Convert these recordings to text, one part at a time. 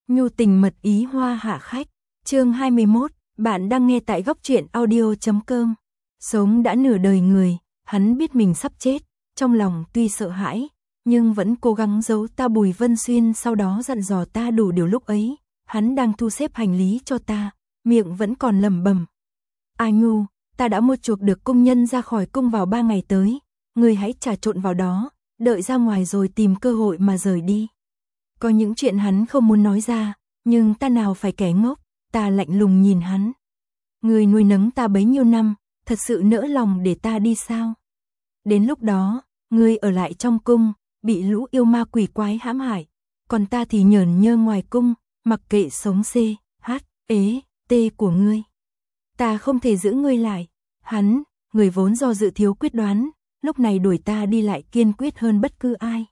Nhu tình mật ý hoa hạ khách, chương 21, bạn đang nghe tại góc truyện audio.com. Sống đã nửa đời người, hắn biết mình sắp chết, trong lòng tuy sợ hãi, nhưng vẫn cố gắng giấu ta. Bùi Vân Xuyên sau đó dặn dò ta đủ điều. Lúc ấy, hắn đang thu xếp hành lý cho ta, miệng vẫn còn lẩm bẩm. A Nhu, ta đã mua chuộc được công nhân ra khỏi cung vào 3 ngày tới, ngươi hãy trà trộn vào đó, đợi ra ngoài rồi tìm cơ hội mà rời đi. Có những chuyện hắn không muốn nói ra, nhưng ta nào phải kẻ ngốc, ta lạnh lùng nhìn hắn. Ngươi nuôi nấng ta bấy nhiêu năm, thật sự nỡ lòng để ta đi sao? Đến lúc đó, ngươi ở lại trong cung, bị lũ yêu ma quỷ quái hãm hại, còn ta thì nhởn nhơ ngoài cung, mặc kệ sống C, H, ế, T của ngươi. Ta không thể giữ ngươi lại. Hắn, người vốn do dự thiếu quyết đoán, lúc này đuổi ta đi lại kiên quyết hơn bất cứ ai.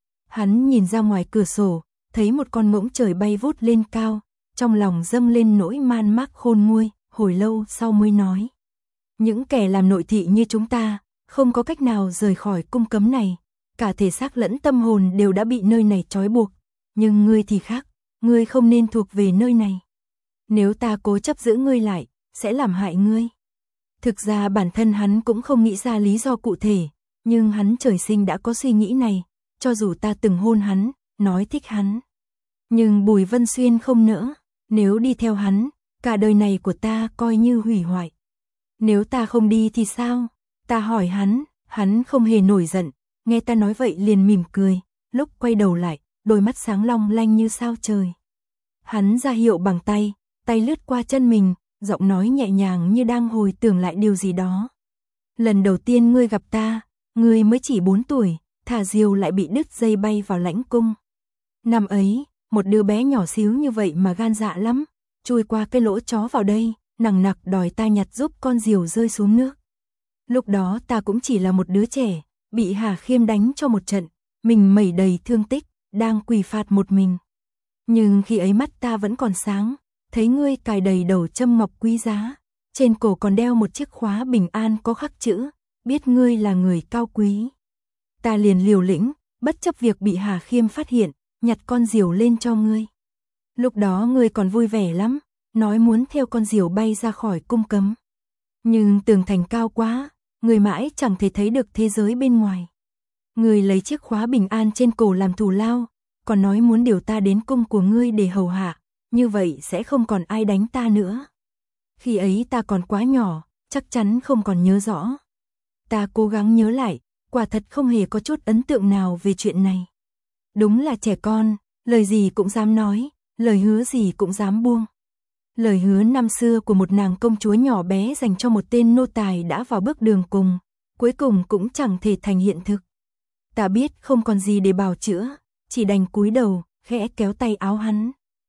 Hắn nhìn ra ngoài cửa sổ, thấy một con ngỗng trời bay vút lên cao, trong lòng dâng lên nỗi man mác khôn nguôi, hồi lâu sau mới nói. Những kẻ làm nội thị như chúng ta, không có cách nào rời khỏi cung cấm này, cả thể xác lẫn tâm hồn đều đã bị nơi này trói buộc, nhưng ngươi thì khác, ngươi không nên thuộc về nơi này. Nếu ta cố chấp giữ ngươi lại, sẽ làm hại ngươi. Thực ra bản thân hắn cũng không nghĩ ra lý do cụ thể, nhưng hắn trời sinh đã có suy nghĩ này, cho dù ta từng hôn hắn, nói thích hắn. Nhưng Bùi Vân Xuyên không nỡ, nếu đi theo hắn, cả đời này của ta coi như hủy hoại. Nếu ta không đi thì sao? Ta hỏi hắn không hề nổi giận, nghe ta nói vậy liền mỉm cười, lúc quay đầu lại, đôi mắt sáng long lanh như sao trời. Hắn ra hiệu bằng tay, tay lướt qua chân mình, giọng nói nhẹ nhàng như đang hồi tưởng lại điều gì đó. Lần đầu tiên ngươi gặp ta, ngươi mới chỉ 4 tuổi, thả diều lại bị đứt dây bay vào lãnh cung. Năm ấy, một đứa bé nhỏ xíu như vậy mà gan dạ lắm, chui qua cái lỗ chó vào đây, nằng nặc đòi ta nhặt giúp con diều rơi xuống nước. Lúc đó ta cũng chỉ là một đứa trẻ, bị Hà Khiêm đánh cho một trận, mình mẩy đầy thương tích, đang quỳ phạt một mình. Nhưng khi ấy mắt ta vẫn còn sáng, thấy ngươi cài đầy đầu châm ngọc quý giá, trên cổ còn đeo một chiếc khóa bình an có khắc chữ, biết ngươi là người cao quý. Ta liền liều lĩnh, bất chấp việc bị Hà Khiêm phát hiện, nhặt con diều lên cho ngươi. Lúc đó ngươi còn vui vẻ lắm, nói muốn theo con diều bay ra khỏi cung cấm. Nhưng tường thành cao quá, ngươi mãi chẳng thể thấy được thế giới bên ngoài. Ngươi lấy chiếc khóa bình an trên cổ làm thù lao, còn nói muốn điều ta đến cung của ngươi để hầu hạ, như vậy sẽ không còn ai đánh ta nữa. Khi ấy ta còn quá nhỏ, chắc chắn không còn nhớ rõ. Ta cố gắng nhớ lại, quả thật không hề có chút ấn tượng nào về chuyện này. Đúng là trẻ con, lời gì cũng dám nói, lời hứa gì cũng dám buông. Lời hứa năm xưa của một nàng công chúa nhỏ bé dành cho một tên nô tài đã vào bước đường cùng, cuối cùng cũng chẳng thể thành hiện thực. Ta biết không còn gì để bào chữa, chỉ đành cúi đầu, khẽ kéo tay áo hắn.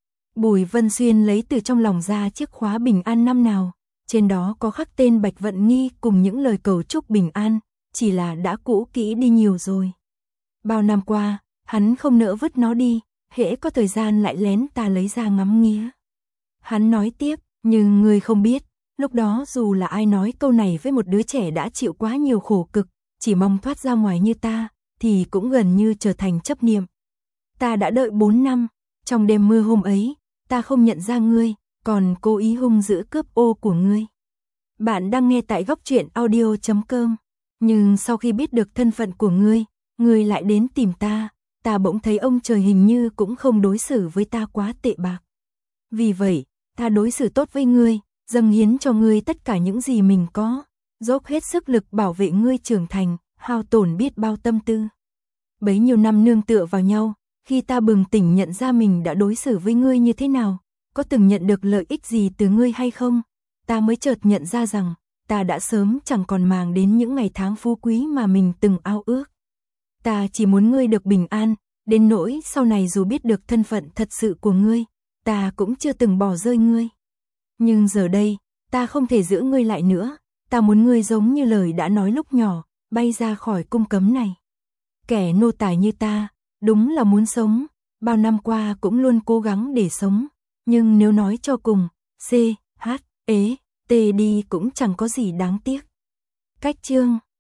Bùi Vân Xuyên lấy từ trong lòng ra chiếc khóa bình an năm nào, trên đó có khắc tên Bạch Vận Nghi cùng những lời cầu chúc bình an, chỉ là đã cũ kỹ đi nhiều rồi. Bao năm qua, hắn không nỡ vứt nó đi, hễ có thời gian lại lén ta lấy ra ngắm nghía. Hắn nói tiếp, nhưng ngươi không biết, lúc đó dù là ai nói câu này với một đứa trẻ đã chịu quá nhiều khổ cực, chỉ mong thoát ra ngoài như ta, thì cũng gần như trở thành chấp niệm. Ta đã đợi 4 năm, trong đêm mưa hôm ấy, ta không nhận ra ngươi, còn cố ý hung dữ cướp ô của ngươi. Bạn đang nghe tại góc truyện audio.com, nhưng sau khi biết được thân phận của ngươi lại đến tìm ta bỗng thấy ông trời hình như cũng không đối xử với ta quá tệ bạc. Vì vậy, ta đối xử tốt với ngươi, dâng hiến cho ngươi tất cả những gì mình có, dốc hết sức lực bảo vệ ngươi trưởng thành, hao tổn biết bao tâm tư. Bấy nhiêu năm nương tựa vào nhau, khi ta bừng tỉnh nhận ra mình đã đối xử với ngươi như thế nào, có từng nhận được lợi ích gì từ ngươi hay không, ta mới chợt nhận ra rằng, ta đã sớm chẳng còn màng đến những ngày tháng phú quý mà mình từng ao ước. Ta chỉ muốn ngươi được bình an, đến nỗi sau này dù biết được thân phận thật sự của ngươi, ta cũng chưa từng bỏ rơi ngươi. Nhưng giờ đây, ta không thể giữ ngươi lại nữa, ta muốn ngươi giống như lời đã nói lúc nhỏ, bay ra khỏi cung cấm này. Kẻ nô tài như ta, đúng là muốn sống, bao năm qua cũng luôn cố gắng để sống, nhưng nếu nói cho cùng, C, H, ế, T đi cũng chẳng có gì đáng tiếc. Cách chương